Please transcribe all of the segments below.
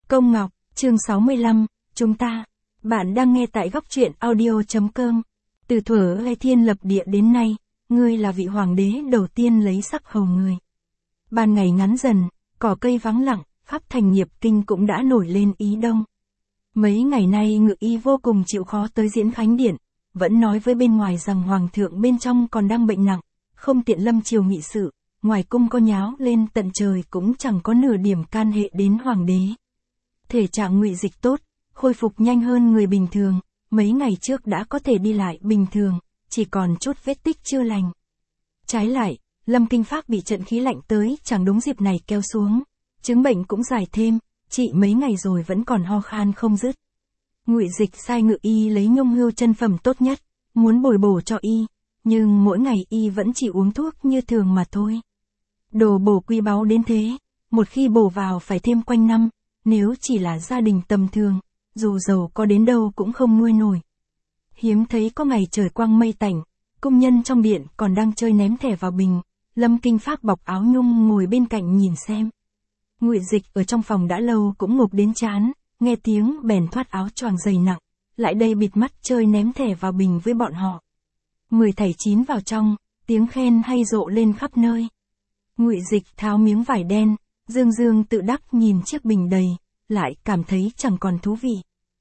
Công Ngọc, chương 65, chúng ta. Bạn đang nghe tại góc truyện audio.com. Từ thuở Lai Thiên lập địa đến nay, ngươi là vị hoàng đế đầu tiên lấy sắc hầu người. Ban ngày ngắn dần, cỏ cây vắng lặng, khắp thành Nghiệp Kinh cũng đã nổi lên ý đông. Mấy ngày nay Ngự Y vô cùng chịu khó tới diễn khánh điện, vẫn nói với bên ngoài rằng hoàng thượng bên trong còn đang bệnh nặng, không tiện lâm triều nghị sự, ngoài cung có nháo lên tận trời cũng chẳng có nửa điểm can hệ đến hoàng đế. Thể trạng Ngụy Dịch tốt, khôi phục nhanh hơn người bình thường, mấy ngày trước đã có thể đi lại bình thường, chỉ còn chút vết tích chưa lành. Trái lại, Lâm Kinh Phác bị trận khí lạnh tới chẳng đúng dịp này kéo xuống, chứng bệnh cũng dài thêm, trị mấy ngày rồi vẫn còn ho khan không dứt. Ngụy Dịch sai Ngự Y lấy nhung hươu chân phẩm tốt nhất, muốn bồi bổ cho y, nhưng mỗi ngày y vẫn chỉ uống thuốc như thường mà thôi. Đồ bổ quý báu đến thế, một khi bổ vào phải thêm quanh năm, nếu chỉ là gia đình tầm thường, dù giàu có đến đâu cũng không nuôi nổi. Hiếm thấy có ngày trời quang mây tạnh, cung nhân trong điện còn đang chơi ném thẻ vào bình, Lâm Kinh Phác bọc áo nhung ngồi bên cạnh nhìn xem. Ngụy Dịch ở trong phòng đã lâu cũng ngộp đến chán, nghe tiếng bèn thoát áo choàng dày nặng, lại đây bịt mắt chơi ném thẻ vào bình với bọn họ. 10 thảy 9 vào trong, tiếng khen hay rộ lên khắp nơi. Ngụy Dịch tháo miếng vải đen, dương dương tự đắc nhìn chiếc bình đầy, lại cảm thấy chẳng còn thú vị.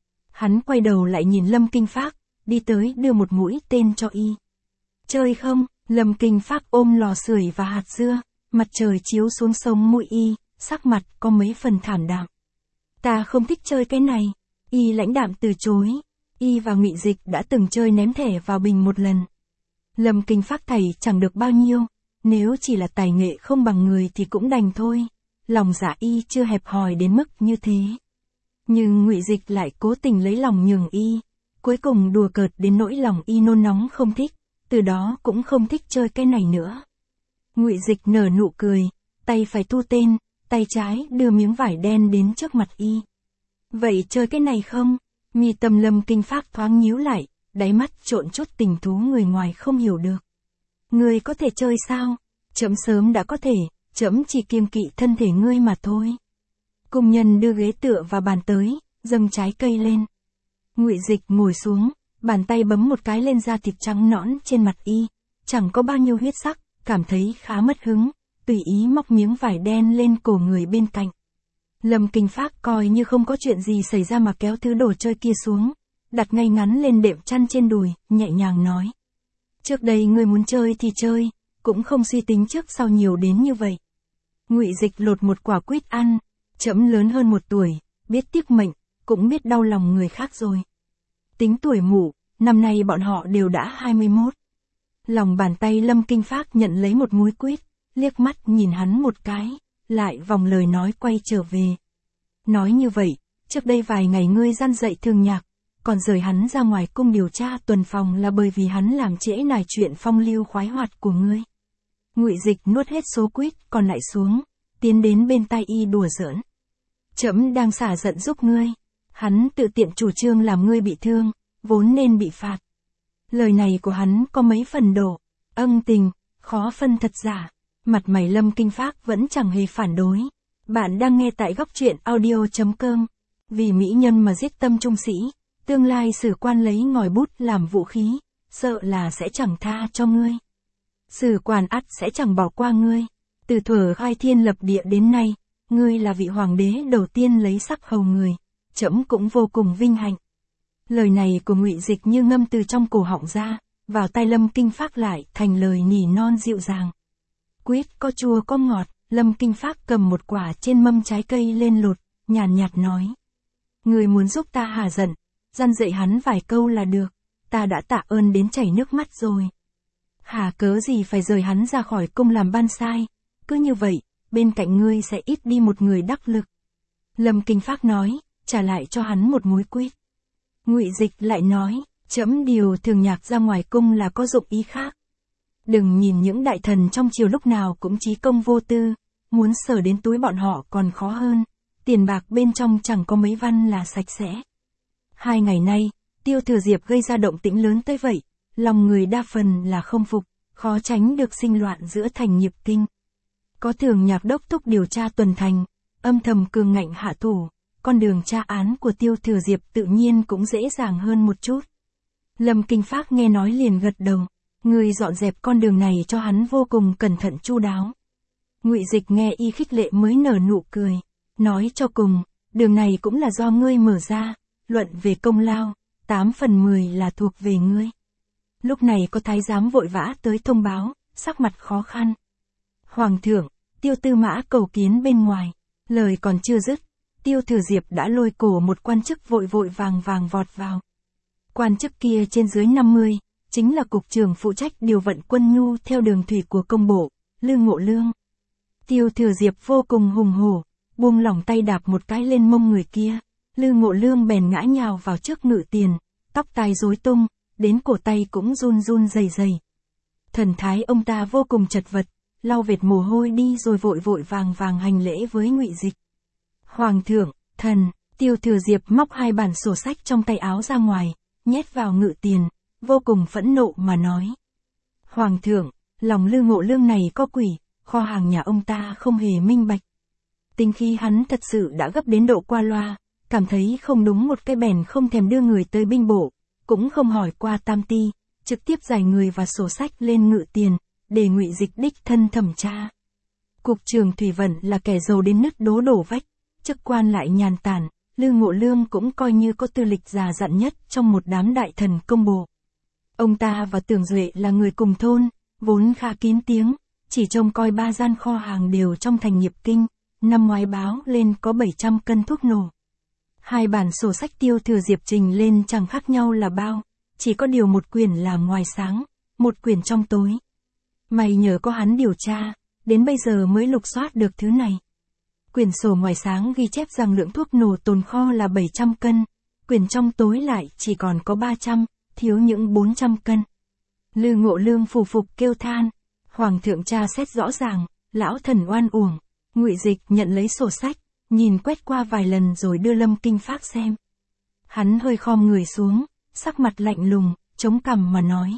Hắn quay đầu lại nhìn Lâm Kinh Phác, đi tới đưa một mũi tên cho y. Chơi không? Lâm Kinh Phác ôm lò sưởi và hạt dưa, mặt trời chiếu xuống sống mũi y, sắc mặt có mấy phần thảm đạm. Ta không thích chơi cái này. Y lãnh đạm từ chối. Y và Ngụy Dịch đã từng chơi ném thẻ vào bình một lần. Lâm Kinh Phác thầy chẳng được bao nhiêu, nếu chỉ là tài nghệ không bằng người thì cũng đành thôi. Lòng dạ y chưa hẹp hòi đến mức như thế. Nhưng Ngụy Dịch lại cố tình lấy lòng nhường y, cuối cùng đùa cợt đến nỗi lòng y nôn nóng không thích, từ đó cũng không thích chơi cái này nữa. Ngụy Dịch nở nụ cười, tay phải thu tên, tay trái đưa miếng vải đen đến trước mặt y. Vậy chơi cái này không? Mi tâm Lâm Kinh Phác thoáng nhíu lại, đáy mắt trộn chút tình thú người ngoài không hiểu được. Ngươi có thể chơi sao? Trẫm sớm đã có thể, trẫm chỉ kiêng kỵ thân thể ngươi mà thôi. Cung nhân đưa ghế tựa và bàn tới, dâng trái cây lên. Ngụy Dịch ngồi xuống, bàn tay bấm một cái lên da thịt trắng nõn trên mặt y, chẳng có bao nhiêu huyết sắc, cảm thấy khá mất hứng, tùy ý móc miếng vải đen lên cổ người bên cạnh. Lâm Kinh Phác coi như không có chuyện gì xảy ra mà kéo thứ đồ chơi kia xuống, đặt ngay ngắn lên đệm chăn trên đùi, nhẹ nhàng nói. Trước đây ngươi muốn chơi thì chơi, cũng không suy tính trước sau nhiều đến như vậy. Ngụy Dịch lột một quả quýt ăn, trẫm lớn hơn 1 tuổi, biết tiếc mệnh, cũng biết đau lòng người khác rồi. Tính tuổi mụ, năm nay bọn họ đều đã 21. Lòng bàn tay Lâm Kinh Phác nhận lấy một múi quýt, liếc mắt nhìn hắn một cái, lại vòng lời nói quay trở về. Nói như vậy, trước đây vài ngày ngươi gian dạy Thường Nhạc, còn rời hắn ra ngoài cung điều tra tuần phòng là bởi vì hắn làm trễ nải chuyện phong lưu khoái hoạt của ngươi. Ngụy Dịch nuốt hết số quýt còn lại xuống, tiến đến bên tai y đùa giỡn. Trẫm đang xả giận giúp ngươi. Hắn tự tiện chủ trương làm ngươi bị thương, vốn nên bị phạt. Lời này của hắn có mấy phần đổ, tình, khó phân thật giả. Mặt mày Lâm Kinh Phác vẫn chẳng hề phản đối. Bạn đang nghe tại góc truyện audio.com. Vì mỹ nhân mà giết tâm trung sĩ, tương lai sử quan lấy ngòi bút làm vũ khí, sợ là sẽ chẳng tha cho ngươi. Sử quan ắt sẽ chẳng bỏ qua ngươi. Từ thuở Khai Thiên lập địa đến nay, ngươi là vị hoàng đế đầu tiên lấy sắc hầu người, trẫm cũng vô cùng vinh hạnh. Lời này của Ngụy Dịch như ngâm từ trong cổ họng ra, vào tai Lâm Kinh Phác lại thành lời nỉ non dịu dàng. Quýt có chua có ngọt, Lâm Kinh Phác cầm một quả trên mâm trái cây lên lột, nhàn nhạt nói. Người muốn giúp ta hả giận, dăn dạy hắn vài câu là được, ta đã tạ ơn đến chảy nước mắt rồi. Hà cớ gì phải rời hắn ra khỏi cung làm ban sai, cứ như vậy, bên cạnh ngươi sẽ ít đi một người đắc lực. Lâm Kinh Phác nói, trả lại cho hắn một múi quýt. Ngụy Dịch lại nói, trẫm điều Thường Nhạc ra ngoài cung là có dụng ý khác. Đừng nhìn những đại thần trong triều lúc nào cũng chí công vô tư, muốn sờ đến túi bọn họ còn khó hơn, tiền bạc bên trong chẳng có mấy văn là sạch sẽ. 2 ngày nay, Tiêu Thừa Diệp gây ra động tĩnh lớn tới vậy, lòng người đa phần là không phục, khó tránh được sinh loạn giữa thành Nghiệp Kinh. Có Thường Nhạc đốc thúc điều tra tuần thành, âm thầm cường ngạnh hạ thủ, con đường tra án của Tiêu Thừa Diệp tự nhiên cũng dễ dàng hơn một chút. Lâm Kinh Phác nghe nói liền gật đầu, người dọn dẹp con đường này cho hắn vô cùng cẩn thận chu đáo. Ngụy Dịch nghe y khích lệ mới nở nụ cười, nói cho cùng, đường này cũng là do ngươi mở ra, luận về công lao, 8 phần 10 là thuộc về ngươi. Lúc này có thái giám vội vã tới thông báo, sắc mặt khó khăn. Hoàng thượng, Tiêu Tư Mã cầu kiến bên ngoài, lời còn chưa dứt, Tiêu Thừa Diệp đã lôi cổ một quan chức vội vội vàng vàng vọt vào. Quan chức kia trên dưới 50, chính là cục trưởng phụ trách điều vận quân nhu theo đường thủy của công bộ, Lư Ngộ Lương. Tiêu Thừa Diệp vô cùng hùng hổ, buông lỏng tay đạp một cái lên mông người kia, Lư Ngộ Lương bèn ngã nhào vào trước ngự tiền, tóc tai rối tung, đến cổ tay cũng run run rẩy rẩy. Thần thái ông ta vô cùng chật vật, lau vệt mồ hôi đi rồi vội vội vàng vàng hành lễ với Ngụy Dịch. Hoàng thượng, thần, Tiêu Thừa Diệp móc 2 bản sổ sách trong tay áo ra ngoài, nhét vào ngự tiền, vô cùng phẫn nộ mà nói. Hoàng thượng, lòng Lư Ngộ Lương này có quỷ, kho hàng nhà ông ta không hề minh bạch. Tính khí hắn thật sự đã gấp đến độ qua loa, cảm thấy không đúng một cái bèn không thèm đưa người tới binh bộ, cũng không hỏi qua tam ti, trực tiếp giải người và sổ sách lên ngự tiền, để Ngụy Dịch đích thân thẩm tra. Cục trưởng thủy vận là kẻ giàu đến nứt đố đổ vách, chức quan lại nhàn tản, Lư Ngộ Lương cũng coi như có tư lịch già dặn nhất trong một đám đại thần công bộ. Ông ta và Tưởng Duệ là người cùng thôn, vốn khá kín tiếng, chỉ trông coi 3 gian kho hàng đều trong thành Nghiệp Kinh, năm ngoái báo lên có 700 cân thuốc nổ. 2 bản sổ sách Tiêu Thừa Diệp trình lên chẳng khác nhau là bao, chỉ có điều một quyển là ngoài sáng, một quyển trong tối. Mày nhờ có hắn điều tra, đến bây giờ mới lục soát được thứ này. Quyển sổ ngoài sáng ghi chép rằng lượng thuốc nổ tồn kho là 700 cân, quyển trong tối lại chỉ còn có 300, thiếu những 400 cân. Lư Ngộ Lương phù phục kêu than, Hoàng thượng tra xét rõ ràng, lão thần oan uổng. Ngụy Dịch nhận lấy sổ sách, nhìn quét qua vài lần rồi đưa Lâm Kinh Phác xem. Hắn hơi khom người xuống, sắc mặt lạnh lùng, chống cằm mà nói.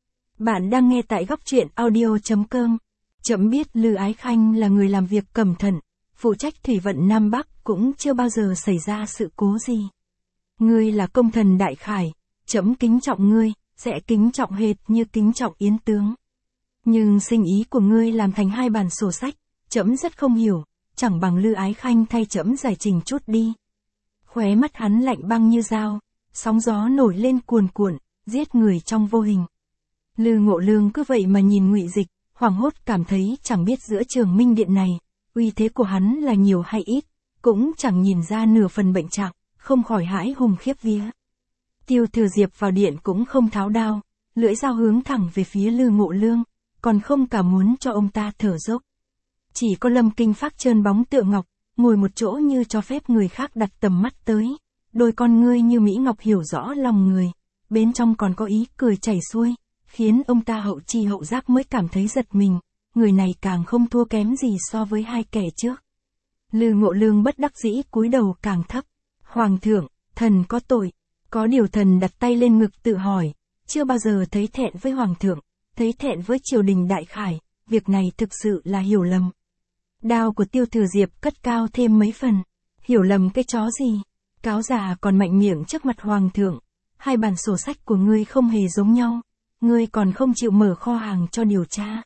Bạn đang nghe tại góc truyện audio.com. Trẫm biết Lư Ái Khanh là người làm việc cẩn thận, phụ trách thủy vận Nam Bắc cũng chưa bao giờ xảy ra sự cố gì. Ngươi là công thần đại khải, trẫm kính trọng ngươi, sẽ kính trọng hệt như kính trọng Yến tướng. Nhưng sinh ý của ngươi làm thành 2 bản sổ sách, trẫm rất không hiểu, chẳng bằng Lư Ái Khanh thay trẫm giải trình chút đi. Khóe mắt hắn lạnh băng như dao, sóng gió nổi lên cuồn cuộn, giết người trong vô hình. Lư Ngộ Lương cứ vậy mà nhìn Ngụy Dịch, hoảng hốt cảm thấy chẳng biết giữa Trường Minh Điện này, uy thế của hắn là nhiều hay ít, cũng chẳng nhìn ra nửa phần bệnh trạng, không khỏi hãi hùng khiếp vía. Tiêu Thừa Diệp vào điện cũng không tháo đao, lưỡi dao hướng thẳng về phía Lư Ngộ Lương, còn không cả muốn cho ông ta thở dốc. Chỉ có Lâm Kinh Phác trơn bóng tựa ngọc, ngồi một chỗ như cho phép người khác đặt tầm mắt tới, đôi con ngươi như Mỹ Ngọc hiểu rõ lòng người, bên trong còn có ý cười chảy xuôi, khiến ông ta hậu chi hậu giác mới cảm thấy giật mình, người này càng không thua kém gì so với 2 kẻ trước. Lư Ngộ Lương bất đắc dĩ cúi đầu càng thấp. Hoàng thượng, thần có tội. Có điều thần đặt tay lên ngực tự hỏi, chưa bao giờ thấy thẹn với Hoàng thượng, thấy thẹn với triều đình đại khải, việc này thực sự là hiểu lầm. Đao của Tiêu Thừa Diệp cất cao thêm mấy phần. Hiểu lầm cái chó gì? Cáo già còn mạnh miệng trước mặt Hoàng thượng. 2 bản sổ sách của ngươi không hề giống nhau. Ngươi còn không chịu mở kho hàng cho điều tra.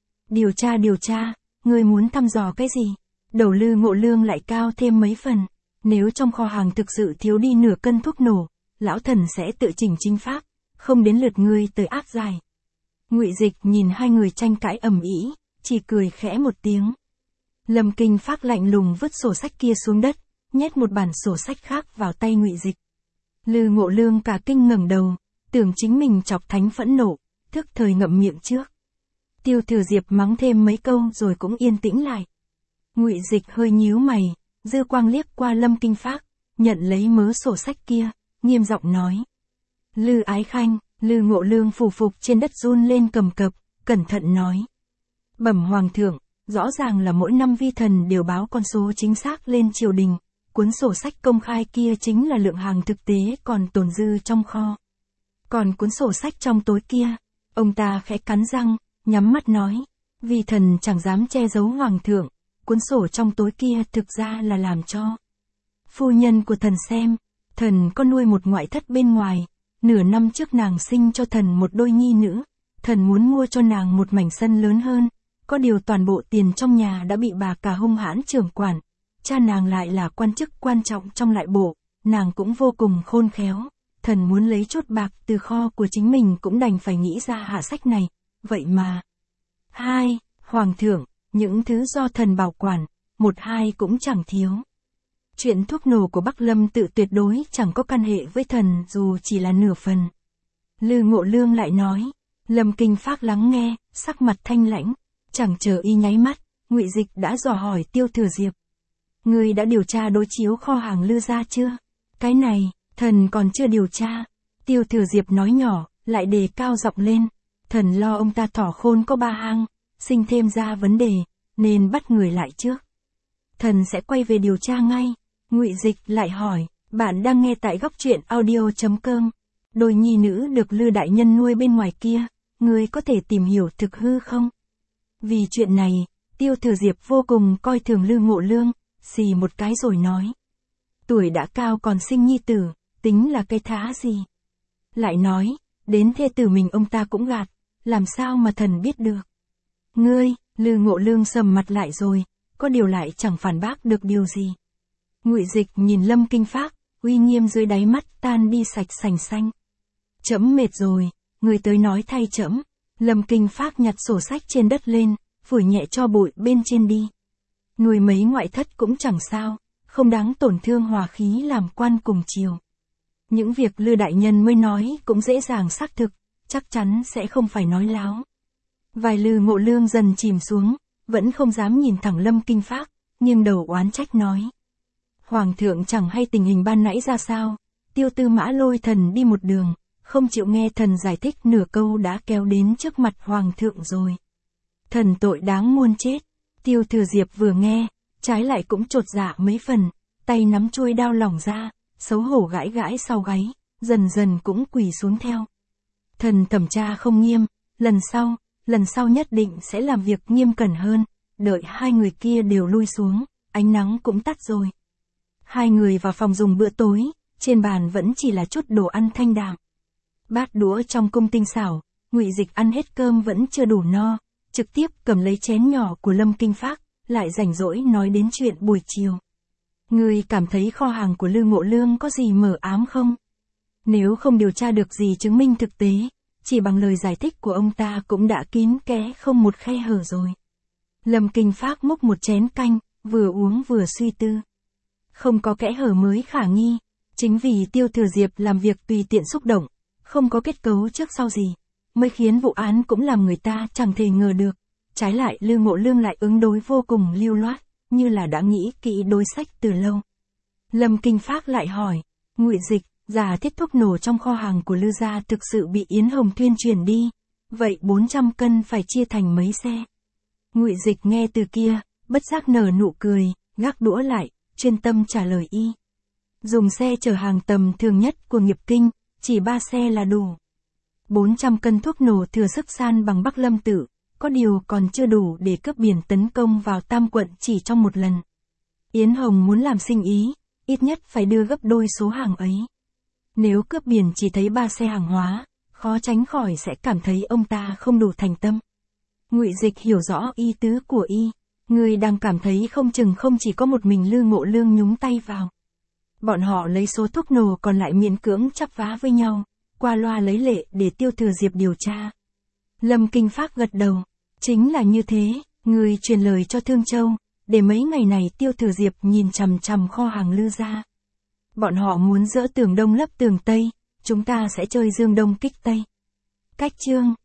Điều tra, ngươi muốn thăm dò cái gì? Đầu Lư Ngộ Lương lại cao thêm mấy phần. Nếu trong kho hàng thực sự thiếu đi nửa cân thuốc nổ, lão thần sẽ tự chỉnh chính pháp, không đến lượt ngươi tới áp giải. Ngụy Dịch nhìn 2 người tranh cãi ầm ĩ, chỉ cười khẽ một tiếng. Lâm Kinh Phác lạnh lùng vứt sổ sách kia xuống đất, nhét một bản sổ sách khác vào tay Ngụy Dịch. Lư Ngộ Lương cả kinh ngẩng đầu, tưởng chính mình chọc thánh phẫn nộ, thức thời ngậm miệng trước. Tiêu Thừa Diệp mắng thêm mấy câu rồi cũng yên tĩnh lại. Ngụy Dịch hơi nhíu mày, dư quang liếc qua Lâm Kinh Phác, nhận lấy mớ sổ sách kia, nghiêm giọng nói. Lư Ái Khanh, Lư Ngộ Lương phù phục trên đất run lên cầm cập, cẩn thận nói. Bẩm Hoàng thượng, rõ ràng là mỗi năm vi thần đều báo con số chính xác lên triều đình, cuốn sổ sách công khai kia chính là lượng hàng thực tế còn tồn dư trong kho. Còn cuốn sổ sách trong tối kia, ông ta khẽ cắn răng, nhắm mắt nói, vi thần chẳng dám che giấu Hoàng thượng, cuốn sổ trong tối kia thực ra là làm cho Phu nhân của thần xem, thần có nuôi một ngoại thất bên ngoài, nửa năm trước nàng sinh cho thần một đôi nhi nữ, thần muốn mua cho nàng một mảnh sân lớn hơn, có điều toàn bộ tiền trong nhà đã bị bà cả hung hãn trưởng quản, cha nàng lại là quan chức quan trọng trong lại bộ, nàng cũng vô cùng khôn khéo, thần muốn lấy chút bạc từ kho của chính mình cũng đành phải nghĩ ra hạ sách này, vậy mà. 2. Hoàng thượng, những thứ do thần bảo quản, 1-2 cũng chẳng thiếu. Chuyện thuốc nổ của Bắc Lâm Tự tuyệt đối chẳng có căn hệ với thần dù chỉ là nửa phần. Lư Ngộ Lương lại nói, Lâm Kinh Phác lắng nghe, sắc mặt thanh lãnh, chẳng chờ y nháy mắt, Ngụy Dịch đã dò hỏi Tiêu Thừa Diệp. Ngươi đã điều tra đối chiếu kho hàng Lư gia chưa? Cái này, thần còn chưa điều tra. Tiêu Thừa Diệp nói nhỏ, lại đề cao giọng lên. Thần lo ông ta thỏ khôn có 3 hang, sinh thêm ra vấn đề, nên bắt người lại trước. Thần sẽ quay về điều tra ngay. Ngụy Dịch lại hỏi, bạn đang nghe tại góc truyện audio.com. Đôi nhi nữ được Lư đại nhân nuôi bên ngoài kia, ngươi có thể tìm hiểu thực hư không? Vì chuyện này, Tiêu Thừa Diệp vô cùng coi thường Lư Ngộ Lương, xì một cái rồi nói. Tuổi đã cao còn sinh nhi tử, tính là cái thá gì? Lại nói, đến thê tử mình ông ta cũng gạt, làm sao mà thần biết được? Ngươi, Lư Ngộ Lương sầm mặt lại rồi, có điều lại chẳng phản bác được điều gì. Ngụy Dịch nhìn Lâm Kinh Phác, uy nghiêm dưới đáy mắt tan đi sạch sành xanh. Trẫm mệt rồi, người tới nói thay trẫm. Lâm Kinh Phác nhặt sổ sách trên đất lên, phủi nhẹ cho bụi bên trên đi. Nuôi mấy ngoại thất cũng chẳng sao, không đáng tổn thương hòa khí làm quan cùng triều. Những việc Lư đại nhân mới nói cũng dễ dàng xác thực, chắc chắn sẽ không phải nói láo. Vài Lư Ngộ Lương dần chìm xuống, vẫn không dám nhìn thẳng Lâm Kinh Phác, nhưng đầu oán trách nói. Hoàng thượng chẳng hay tình hình ban nãy ra sao, Tiêu Tư Mã lôi thần đi một đường, không chịu nghe thần giải thích nửa câu đã kéo đến trước mặt Hoàng thượng rồi. Thần tội đáng muôn chết. Tiêu Thừa Diệp vừa nghe, trái lại cũng chột dạ mấy phần, tay nắm chuôi đao lỏng ra, xấu hổ gãi gãi sau gáy, dần dần cũng quỳ xuống theo. Thần thẩm tra không nghiêm, lần sau nhất định sẽ làm việc nghiêm cẩn hơn, đợi hai người kia đều lui xuống, ánh nắng cũng tắt rồi. Hai người vào phòng dùng bữa tối, trên bàn vẫn chỉ là chút đồ ăn thanh đạm. Bát đũa trong cung tinh xảo, Ngụy Dịch ăn hết cơm vẫn chưa đủ no, trực tiếp cầm lấy chén nhỏ của Lâm Kinh Phác, lại rảnh rỗi nói đến chuyện buổi chiều. Ngươi cảm thấy kho hàng của Lư Ngộ Lương có gì mờ ám không? Nếu không điều tra được gì chứng minh thực tế, chỉ bằng lời giải thích của ông ta cũng đã kín kẽ không một khe hở rồi. Lâm Kinh Phác múc một chén canh, vừa uống vừa suy tư. Không có kẽ hở mới khả nghi, chính vì Tiêu Thừa Diệp làm việc tùy tiện xúc động, không có kết cấu trước sau gì, mới khiến vụ án cũng làm người ta chẳng thể ngờ được. Trái lại Lư Ngộ Lương lại ứng đối vô cùng lưu loát, như là đã nghĩ kỹ đối sách từ lâu. Lâm Kinh Phác lại hỏi, Ngụy Dịch, giả thiết thuốc nổ trong kho hàng của Lư gia thực sự bị Yến Hồng Thuyên chuyển đi, vậy 400 cân phải chia thành mấy xe? Ngụy Dịch nghe từ kia, bất giác nở nụ cười, gác đũa lại, chuyên tâm trả lời y. Dùng xe chở hàng tầm thường nhất của Nghiệp Kinh, chỉ 3 xe là đủ. 400 cân thuốc nổ thừa sức san bằng Bắc Lâm Tự, có điều còn chưa đủ để cướp biển tấn công vào Tam quận chỉ trong một lần. Yến Hồng muốn làm sinh ý, ít nhất phải đưa gấp đôi số hàng ấy. Nếu cướp biển chỉ thấy 3 xe hàng hóa, khó tránh khỏi sẽ cảm thấy ông ta không đủ thành tâm. Ngụy Dịch hiểu rõ ý tứ của y, người đang cảm thấy không chừng không chỉ có một mình Lư Ngộ Lương nhúng tay vào. Bọn họ lấy số thuốc nổ còn lại miễn cưỡng chắp vá với nhau, qua loa lấy lệ để Tiêu Thừa Diệp điều tra. Lâm Kinh Phác gật đầu, chính là như thế, người truyền lời cho Thương Châu, để mấy ngày này Tiêu Thừa Diệp nhìn chằm chằm kho hàng Lư gia. Bọn họ muốn dỡ tường Đông lấp tường Tây, chúng ta sẽ chơi dương Đông kích Tây. Cách chương